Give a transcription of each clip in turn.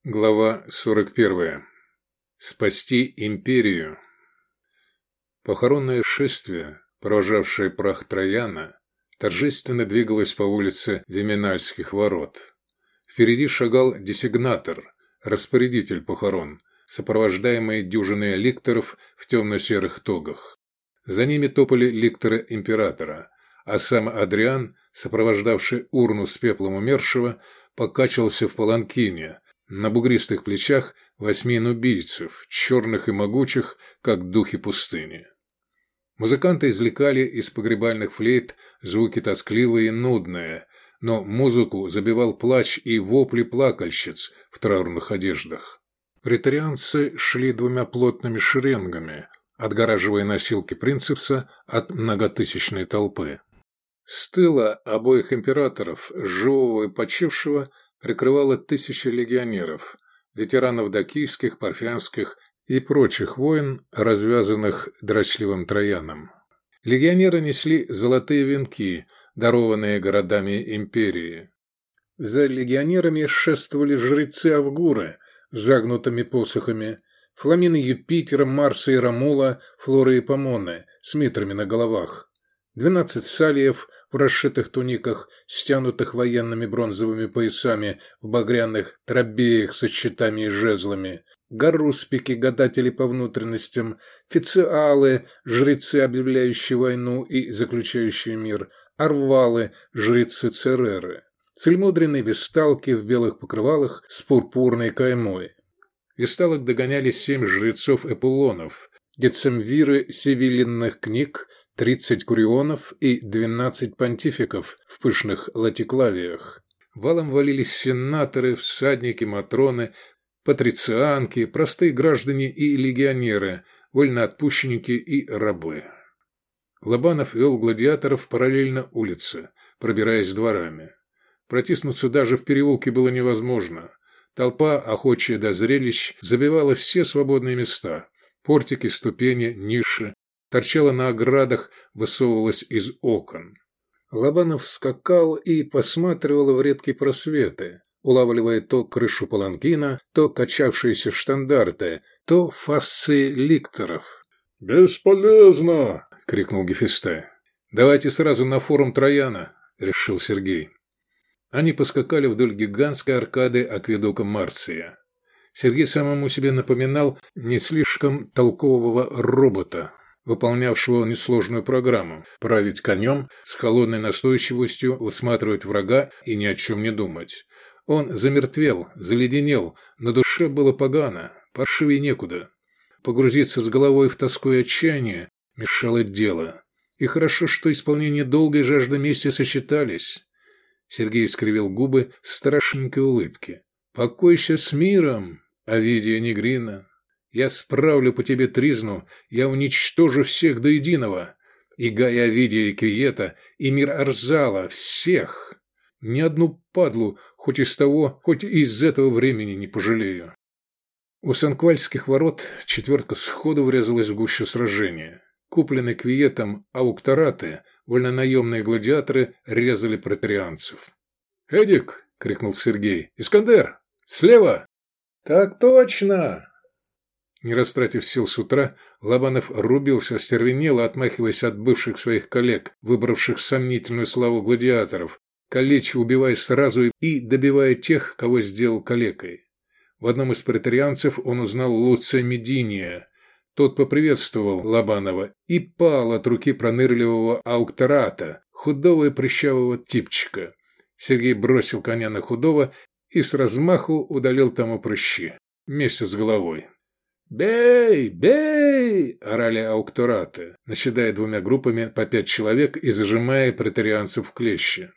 Глава 41. Спасти империю. Похоронное шествие, провожавшее прах Трояна, торжественно двигалось по улице Виминальских ворот. Впереди шагал десигнатор, распорядитель похорон, сопровождаемый дюжиной ликторов в темно-серых тогах. За ними топали ликторы императора, а сам Адриан, сопровождавший урну с пеплом умершего, покачивался в паланкине. На бугристых плечах 8 нубийцев, черных и могучих, как духи пустыни. Музыканты извлекали из погребальных флейт звуки тоскливые и нудные, но музыку забивал плач и вопли плакальщиц в траурных одеждах. Претарианцы шли двумя плотными шеренгами, отгораживая носилки принцепса от многотысячной толпы. С тыла обоих императоров, живого и почившего, прикрывало 1000 легионеров, ветеранов дакийских, парфянских и прочих войн, развязанных дрочливым Трояном. Легионеры несли золотые венки, дарованные городами империи. За легионерами шествовали жрецы Авгуры с загнутыми посохами, фламины Юпитера, Марса и Ромула, Флоры и Помоны с митрами на головах, 12 салиев в расшитых туниках, стянутых военными бронзовыми поясами в багряных трабеях со щитами и жезлами, гаруспики, гадатели по внутренностям, фициалы, жрецы, объявляющие войну и заключающие мир, арвалы, жрецы Цереры, цельмудренные весталки в белых покрывалах с пурпурной каймой. Весталок догоняли 7 жрецов Эпулонов, децемвиры севиллинных книг, 30 курионов и 12 понтификов в пышных латиклавиях. Валом валились сенаторы, всадники, матроны, патрицианки, простые граждане и легионеры, вольноотпущенники и рабы. Лобанов вел гладиаторов параллельно улице, пробираясь дворами. Протиснуться даже в переулке было невозможно. Толпа, охочая до зрелищ, забивала все свободные места. Портики, ступени, ниши. Торчала на оградах, высовывалась из окон. Лобанов скакал и посматривал в редкие просветы, улавливая то крышу паланкина, то качавшиеся штандарты, то фасции ликторов. «Бесполезно!» — крикнул Гефестай. «Давайте сразу на форум Трояна», — решил Сергей. Они поскакали вдоль гигантской аркады акведука Марция. Сергей самому себе напоминал не слишком толкового робота, выполнявшего несложную программу – править конем, с холодной настойчивостью высматривать врага и ни о чем не думать. Он замертвел, заледенел, на душе было погано, паршивее некуда. Погрузиться с головой в тоску и отчаяние мешало дело. И хорошо, что исполнение долга и жажда мести сочетались. Сергей скривил губы в страшненькой улыбке. «Покойся с миром, Овидия Негрина. Я справлю по тебе тризну, я уничтожу всех до единого. И Гая Овидия и Квиета, и мир Арзала, всех. Ни одну падлу, хоть из того, хоть из этого времени не пожалею». У Санквальских ворот четверка сходу врезалась в гущу сражения. Купленные Квиетом ауктораты, вольнонаемные гладиаторы резали претарианцев. «Эдик!» — крикнул Сергей. «Искандер! Слева!» «Так точно!» Не растратив сил с утра, Лобанов рубился остервенело, отмахиваясь от бывших своих коллег, выбравших сомнительную славу гладиаторов, калеча убивая сразу и добивая тех, кого сделал калекой. В одном из претарианцев он узнал Луция Мединия. Тот поприветствовал Лобанова и пал от руки пронырливого ауктората, худого и прыщавого типчика. Сергей бросил коня на худого и с размаху удалил тому прыщи, вместе с головой. «Бей! Бей!» – орали ауктораты, наседая двумя группами по 5 человек и зажимая претарианцев в клещи.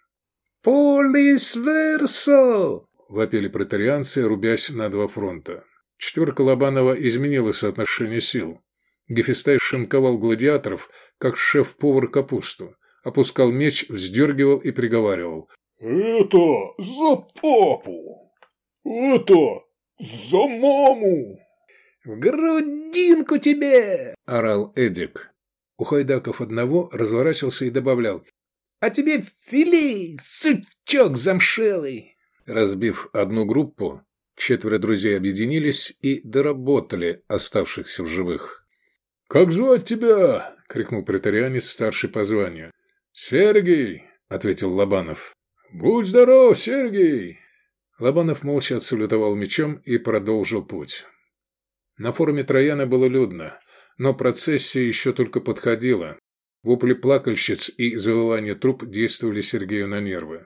«Полис версо!» – вопили претарианцы, рубясь на 2 фронта. Четверка Лобанова изменила соотношение сил. Гефестай шинковал гладиаторов, как шеф-повар капусту, опускал меч, вздергивал и приговаривал. «Это за папу! Это за маму!» «В грудинку тебе!» – орал Эдик. У хайдаков одного разворачивался и добавлял. «А тебе филей, сучок замшелый!» Разбив одну группу, 4 друзей объединились и доработали оставшихся в живых. «Как звать тебя?» – крикнул претарианец, старший по званию. «Сергей!» – ответил Лобанов. «Будь здоров, Сергей!» Лобанов молча отсалютовал мечом и продолжил путь. На форуме Трояна было людно, но процессия еще только подходила. Вопли плакальщиц и завывание труп действовали Сергею на нервы.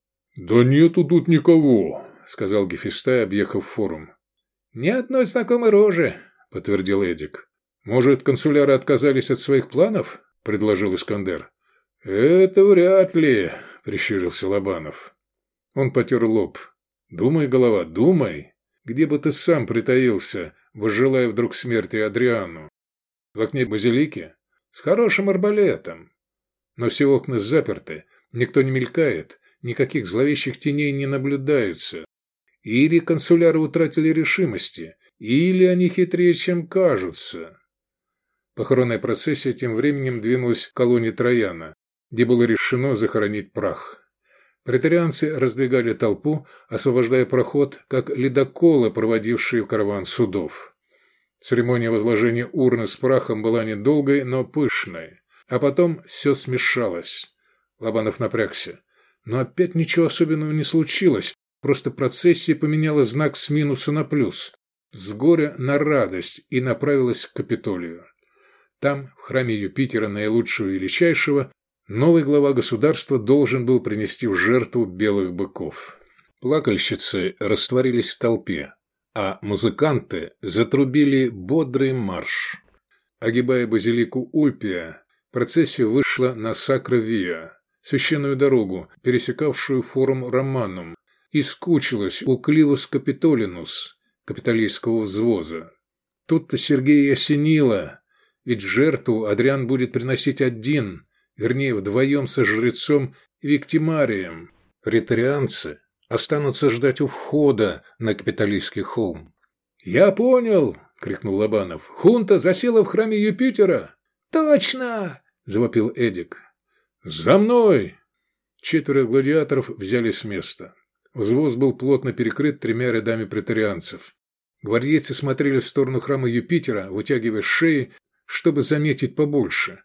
«Да нету тут никого», – сказал Гефестай, объехав форум. «Ни одной знакомой рожи», – подтвердил Эдик. «Может, консуляры отказались от своих планов?» – предложил Искандер. «Это вряд ли», – прищурился Лобанов. Он потер лоб. «Думай, голова, думай. Где бы ты сам притаился, возжелая вдруг смерти Адриану? В окне базилики? С хорошим арбалетом. Но все окна заперты, никто не мелькает, никаких зловещих теней не наблюдается. Или консуляры утратили решимости, или они хитрее, чем кажутся». Похоронная процессия тем временем двинулась к колонне Трояна, где было решено захоронить прах. Претарианцы раздвигали толпу, освобождая проход, как ледоколы, проводившие караван судов. Церемония возложения урны с прахом была недолгой, но пышной. А потом все смешалось. Лобанов напрягся. Но опять ничего особенного не случилось, просто процессия поменяла знак с минуса на плюс, с горя на радость и направилась к Капитолию. Там, в храме Юпитера наилучшего и величайшего, новый глава государства должен был принести в жертву белых быков. Плакальщицы растворились в толпе, а музыканты затрубили бодрый марш. Огибая базилику Ульпия, процессия вышла на Сакра-Виа, священную дорогу, пересекавшую форум Романум, и скучилась у Кливус Капитолинус, капитолийского взвоза. Тут-то Сергея осенило, ведь жертву Адриан будет приносить один, вернее, вдвоем со жрецом Виктимарием. Претарианцы останутся ждать у входа на Капитолийский холм. «Я понял!» – крикнул Лобанов. «Хунта засела в храме Юпитера!» «Точно!» – завопил Эдик. «За мной!» 4 гладиаторов взяли с места. Взвоз был плотно перекрыт 3 рядами претарианцев. Гвардейцы смотрели в сторону храма Юпитера, вытягивая шеи, чтобы заметить побольше.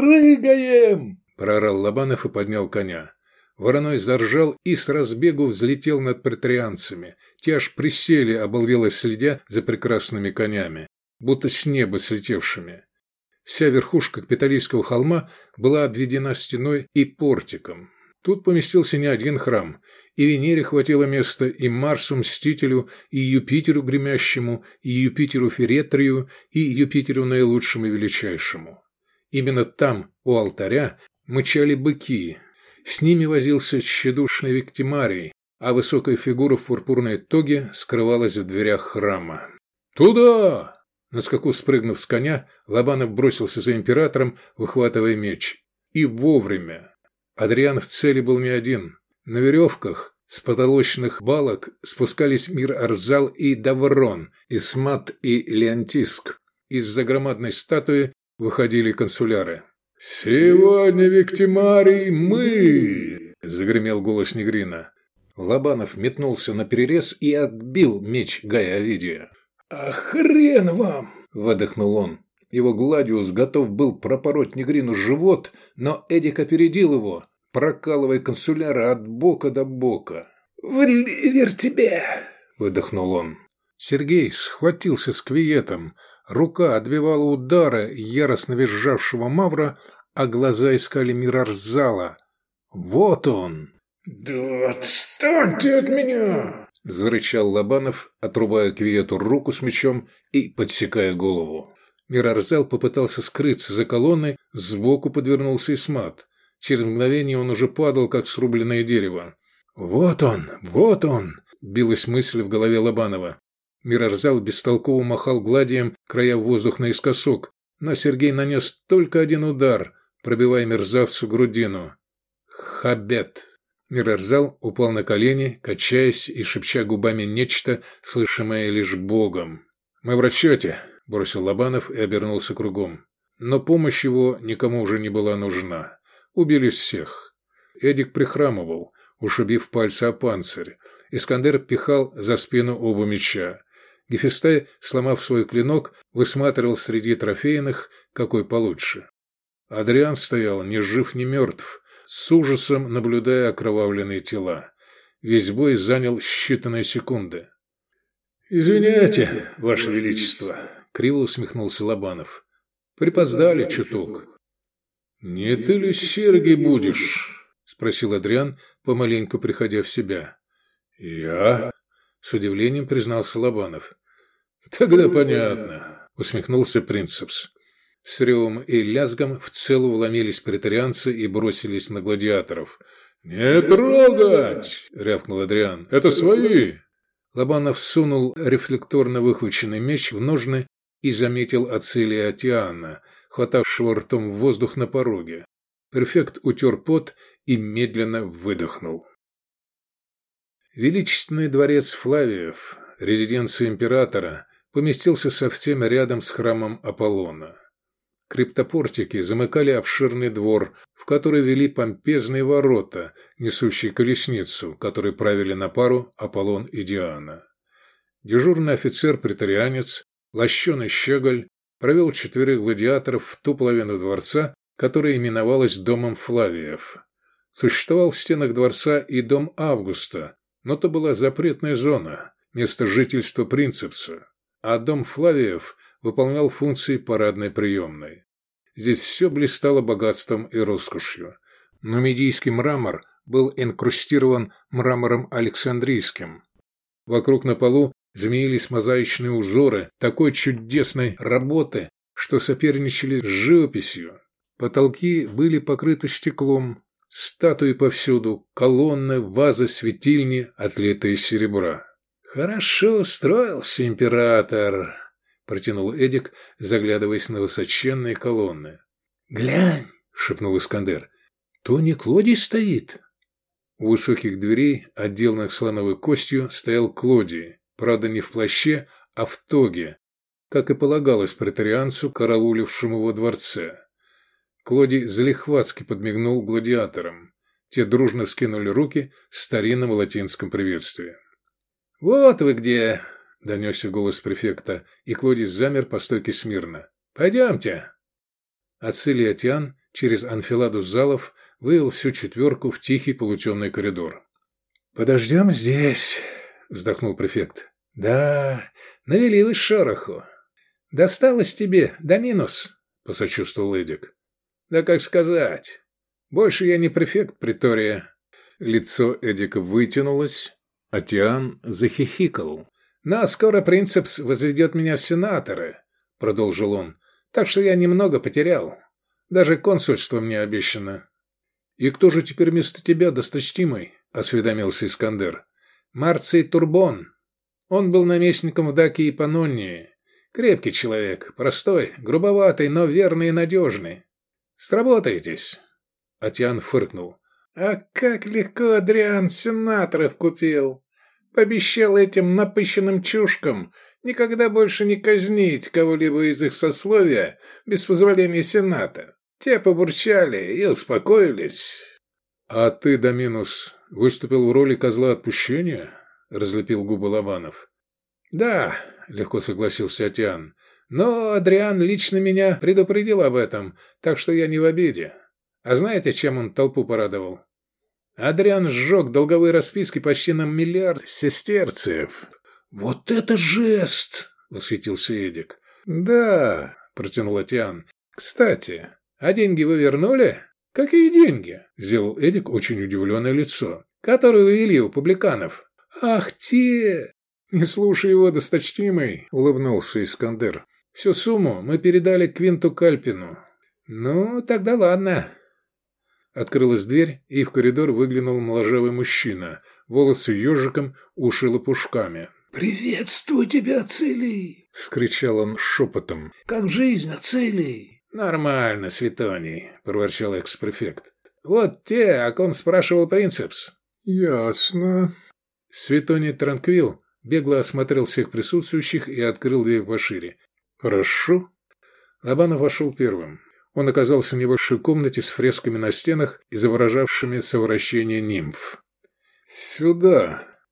«Прыгаем!» – проорал Лобанов и поднял коня. Вороной заржал и с разбегу взлетел над претарианцами. Те аж присели, обалдело следя за прекрасными конями, будто с неба слетевшими. Вся верхушка Капитолийского холма была обведена стеной и портиком. Тут поместился не один храм, и Венере хватило места, и Марсу Мстителю, и Юпитеру Гремящему, и Юпитеру Феретрию, и Юпитеру Наилучшему и Величайшему. Именно там, у алтаря, мычали быки. С ними возился тщедушный Виктимарий, а высокая фигура в пурпурной тоге скрывалась в дверях храма. «Туда!» На скаку спрыгнув с коня, Лобанов бросился за императором, выхватывая меч. И вовремя. Адриан в цели был не один. На веревках с потолочных балок спускались Мир-Арзал и Даврон, Исмат и Леонтиск. Из-за громадной статуи выходили консуляры. «Сегодня, Виктимарий, мы!» – загремел голос Негрина. Лобанов метнулся на перерез и отбил меч Гая Овидия. «А хрен вам!» – выдохнул он. Его Гладиус готов был пропороть Негрину живот, но Эдик опередил его, прокалывая консуляра от бока до бока. «В ливер тебе!» – выдохнул он. Сергей схватился с квиетом. Рука отбивала удары яростно визжавшего мавра, а глаза искали Мир-Арзала. Вот он! «Да отстаньте от меня!» – зарычал Лобанов, отрубая квиету руку с мечом и подсекая голову. Мир-Арзал попытался скрыться за колонной, сбоку подвернулся Исмат. Через мгновение он уже падал, как срубленное дерево. «Вот он! Вот он!» – билась мысль в голове Лобанова. Мир-Арзал бестолково махал гладием, края воздух наискосок, но Сергей нанес только один удар, пробивая мерзавцу грудину. «Хабет!» Мир-Арзал упал на колени, качаясь и шепча губами нечто, слышимое лишь Богом. «Мы в расчете!» – бросил Лобанов и обернулся кругом. Но помощь его никому уже не была нужна. Убили всех. Эдик прихрамывал, ушибив пальцы о панцирь. Искандер пихал за спину оба меча. Гефестай, сломав свой клинок, высматривал среди трофейных какой получше. Адриан стоял ни жив, ни мертв, с ужасом наблюдая окровавленные тела. Весь бой занял считанные секунды. «Извиняйте, Ваше Величество», — криво усмехнулся Лобанов. «Припоздали чуток». «Не ты ли Сергий будешь?» — спросил Адриан, помаленьку приходя в себя. «Я?» — с удивлением признался Лобанов. «Тогда понятно», — усмехнулся Принцепс. С ревом и лязгом в целу вломились претарианцы и бросились на гладиаторов. «Не трогать!» — рявкнул Адриан. «Это свои!» Лобанов сунул рефлекторно выхваченный меч в ножны и заметил Ацилия Атиана, хватавшего ртом в воздух на пороге. Префект утер пот и медленно выдохнул. Величественный дворец Флавиев, резиденция императора, поместился совсем рядом с храмом Аполлона. Криптопортики замыкали обширный двор, в который вели помпезные ворота, несущие колесницу, которой правили на пару Аполлон и Диана. Дежурный офицер-претарианец, лощеный щеголь, провел 4 гладиаторов в ту половину дворца, которая именовалась домом Флавиев. Существовал в стенах дворца и дом Августа, но то была запретная зона, место жительства Принцепса, а дом Флавиев выполнял функции парадной приемной. Здесь все блистало богатством и роскошью. Нумидийский мрамор был инкрустирован мрамором Александрийским. Вокруг на полу змеились мозаичные узоры такой чудесной работы, что соперничали с живописью. Потолки были покрыты стеклом, статуи повсюду, колонны, вазы, светильни, отлитые из серебра. «Хорошо устроился император», — протянул Эдик, заглядываясь на высоченные колонны. «Глянь», — шепнул Искандер, — «то не Клодий стоит». У высоких дверей, отделанных слоновой костью, стоял Клодий, правда не в плаще, а в тоге, как и полагалось претарианцу, караулившему во дворце. Клодий залихватски подмигнул гладиаторам. Те дружно вскинули руки в старинном латинском приветствии. «Вот вы где!» — донесся голос префекта, и Клодий замер по стойке смирно. «Пойдемте!» Ацилий Атиан через анфиладу залов вывел всю четверку в тихий полутемный коридор. «Подождем здесь», — вздохнул префект. «Да, навели вы шороху. Досталось тебе, Доминус», — посочувствовал Эдик. «Да как сказать. Больше я не префект притория». Лицо Эдика вытянулось, Атиан захихикал. «Но скоро Принцепс возведет меня в сенаторы», — продолжил он. «Так что я немного потерял. Даже консульство мне обещано». «И кто же теперь вместо тебя, досточтимый?» — осведомился Искандер. «Марций Турбон. Он был наместником в Дакии и Панонии. Крепкий человек, простой, грубоватый, но верный и надежный. Сработаетесь». Атиан фыркнул. «А как легко Адриан сенаторов купил! Пообещал этим напыщенным чушкам никогда больше не казнить кого-либо из их сословия без позволения Сената. Те побурчали и успокоились». «А ты, Доминус, выступил в роли козла отпущения?» — разлепил губы Лобанов. «Да», — легко согласился Атиан, — «но Адриан лично меня предупредил об этом, так что я не в обиде. А знаете, чем он толпу порадовал? Адриан сжег долговые расписки почти на 1 миллиард сестерциев». «Вот это жест!» — восхитился Эдик. «Да», — протянул Атиан. «Кстати, а деньги вы вернули?» «Какие деньги?» — сделал Эдик очень удивленное лицо. «Которые вы вели у публиканов». «Ах, те!» «Не слушай его, досточтимый», — улыбнулся Искандер. «Всю сумму мы передали Квинту Кальпину». «Ну, тогда ладно». Открылась дверь, и в коридор выглянул моложавый мужчина. Волосы ежиком, уши лопушками. «Приветствую тебя, Ацилий!» — вскричал он шепотом. «Как жизнь, Ацилий?» «Нормально, Светоний», — проворчал экс-префект. «Вот те, о ком спрашивал Принцепс». «Ясно». Светоний Транквил бегло осмотрел всех присутствующих и открыл дверь пошире. «Хорошо». Лобанов вошел первым. Он оказался в небольшой комнате с фресками на стенах, изображавшими совращение нимф. «Сюда»,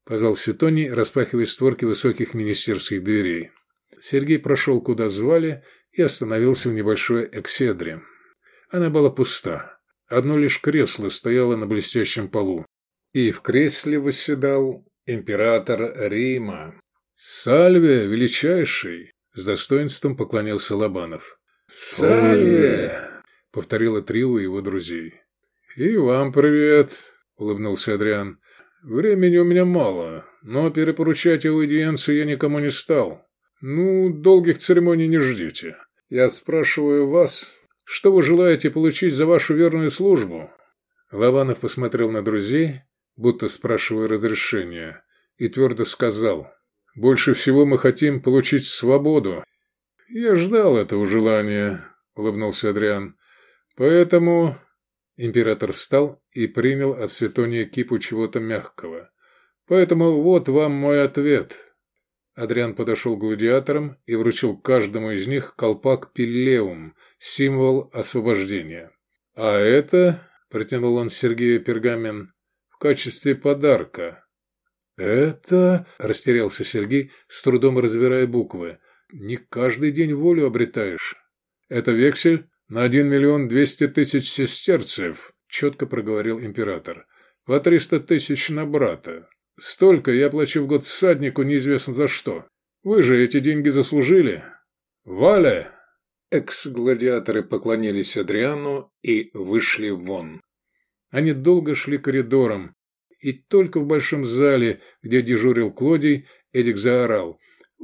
позвал Светоний, распахивая створки высоких министерских дверей. Сергей прошел, куда звали, и остановился в небольшой экседре. Она была пуста. Одно лишь кресло стояло на блестящем полу. И в кресле восседал император Рима. «Сальве, величайший!» – с достоинством поклонился Лобанов. «Сальве!» – повторило трио его друзей. «И вам привет!» – улыбнулся Адриан. «Времени у меня мало, но перепоручать аудиенцию я никому не стал. Ну, долгих церемоний не ждите. Я спрашиваю вас, что вы желаете получить за вашу верную службу?» Лобанов посмотрел на друзей, будто спрашивая разрешения, и твердо сказал: «Больше всего мы хотим получить свободу». «Я ждал этого желания», – улыбнулся Адриан. «Поэтому...» Император встал и принял от Светония кипу чего-то мягкого. «Поэтому вот вам мой ответ». Адриан подошел к гладиаторам и вручил каждому из них колпак пиллеум, символ освобождения. «А это...» – протянул он Сергею пергамен – «в качестве подарка». «Это...» – растерялся Сергей, с трудом разбирая буквы. «Не каждый день волю обретаешь». «Это вексель на 1 200 000 сестерцев», – четко проговорил император. «По 300 000 на брата. Столько я плачу в год всаднику неизвестно за что. Вы же эти деньги заслужили. Валя!» Экс-гладиаторы поклонились Адриану и вышли вон. Они долго шли коридором, и только в большом зале, где дежурил Клодий, Эдик заорал: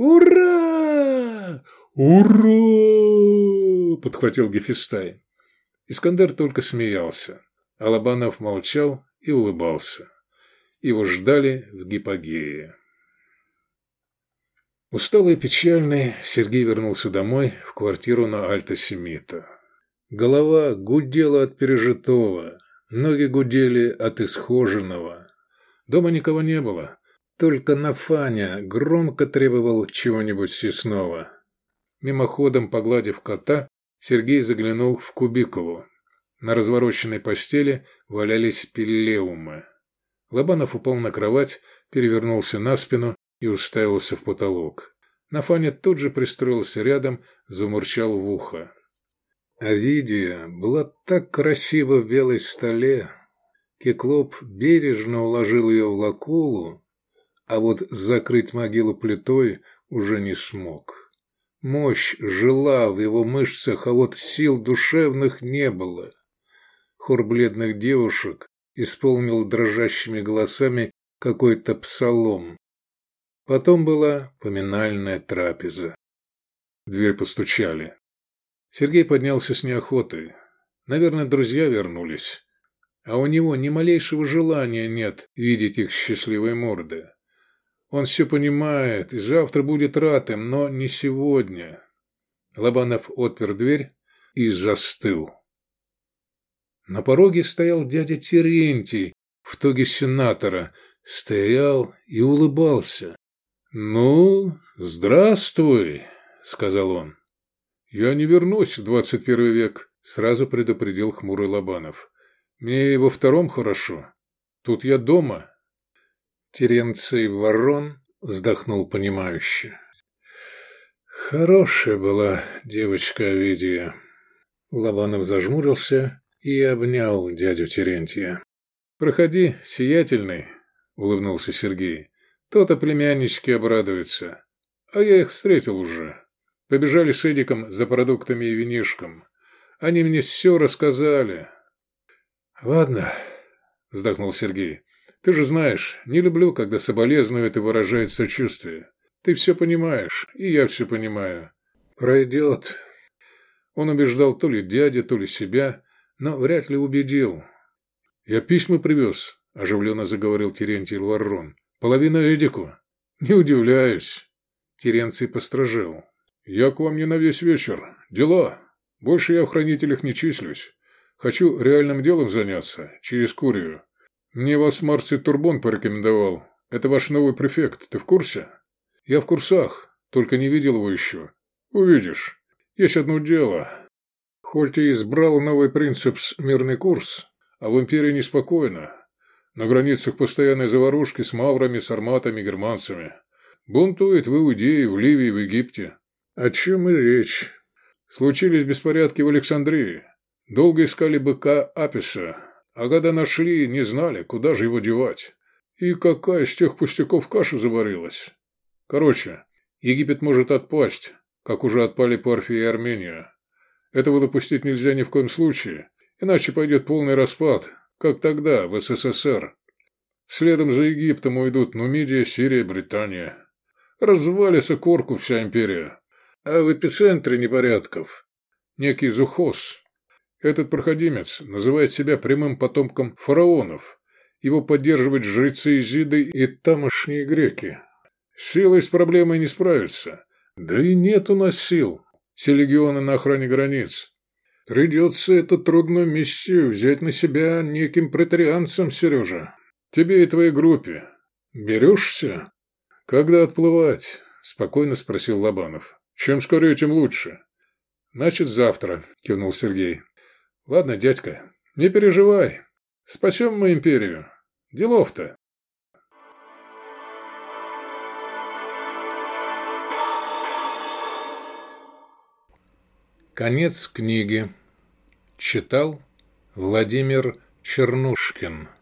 «Ура! Ура!» – подхватил Гефестай. Искандер только смеялся, а Лобанов молчал и улыбался. Его ждали в гипогее. Усталый и печальный, Сергей вернулся домой, в квартиру на Альто-Семита. Голова гудела от пережитого, ноги гудели от исхоженного. Дома никого не было, только Нафаня громко требовал чего-нибудь съестного. Мимоходом погладив кота, Сергей заглянул в кубикулу. На развороченной постели валялись пиллеумы. Лобанов упал на кровать, перевернулся на спину и уставился в потолок. Нафаня тут же пристроился рядом, замурчал в ухо. Овидия была так красива в белой столе. Киклоп бережно уложил ее в лакулу, а вот закрыть могилу плитой уже не смог. Мощь жила в его мышцах, а вот сил душевных не было. Хор бледных девушек исполнил дрожащими голосами какой-то псалом. Потом была поминальная трапеза. В дверь постучали. Сергей поднялся с неохотой. Наверное, друзья вернулись. А у него ни малейшего желания нет видеть их счастливые морды. Он все понимает и завтра будет рад им, но не сегодня. Лобанов отпер дверь и застыл. На пороге стоял дядя Терентий в тоге сенатора, стоял и улыбался. «Ну, здравствуй», — сказал он. «Я не вернусь в 21 век», — сразу предупредил хмурый Лобанов. «Мне и во втором хорошо. Тут я дома». Теренций Ворон вздохнул понимающе. Хорошая была девочка Овидия. Лобанов зажмурился и обнял дядю Терентия. «Проходи, сиятельный», — улыбнулся Сергей. «То-то племяннички обрадуются. А я их встретил уже. Побежали с Эдиком за продуктами и винишком. Они мне все рассказали». «Ладно», — вздохнул Сергей. «Ты же знаешь, не люблю, когда соболезнуют и выражают сочувствие. Ты все понимаешь, и я все понимаю. Пройдет». Он убеждал то ли дядю, то ли себя, но вряд ли убедил. «Я письма привез», – оживленно заговорил Терентий Ворон. «Половина Эдику». «Не удивляюсь». Теренций постражил. «Я к вам не на весь вечер. Дела. Больше я в хранителях не числюсь. Хочу реальным делом заняться, через Курию. Мне вас Марций Турбон порекомендовал. Это ваш новый префект, ты в курсе?» «Я в курсах, только не видел его еще». «Увидишь. Есть одно дело. Хоть и избрал новый принцип мирный курс, а в империи неспокойно. На границах постоянной заварушки с маврами, сарматами, германцами. Бунтует в Иудее, в Ливии, в Египте. О чем и речь. Случились беспорядки в Александрии. Долго искали быка Аписа, а когда нашли, не знали, куда же его девать. И какая из тех пустяков каша заварилась. Короче, Египет может отпасть, как уже отпали Парфия и Армения. Этого допустить нельзя ни в коем случае, иначе пойдет полный распад, как тогда в СССР. Следом за Египтом уйдут Нумидия, Сирия, Британия. Развалится корку вся империя. А в эпицентре непорядков некий Зухос. Этот проходимец называет себя прямым потомком фараонов. Его поддерживают жрецы Изиды и тамошние греки. Силой с проблемой не справиться. Да и нет у нас сил. Все легионы на охране границ. Придется эту трудную миссию взять на себя неким претарианцем, Сережа. Тебе и твоей группе. Берешься? Когда отплывать? Спокойно спросил Лобанов. Чем скорее, тем лучше. Значит, завтра, кивнул Сергей. Ладно, дядька, не переживай. Спасем мы империю. Делов-то. Конец книги. Читал Владимир Чернушкин.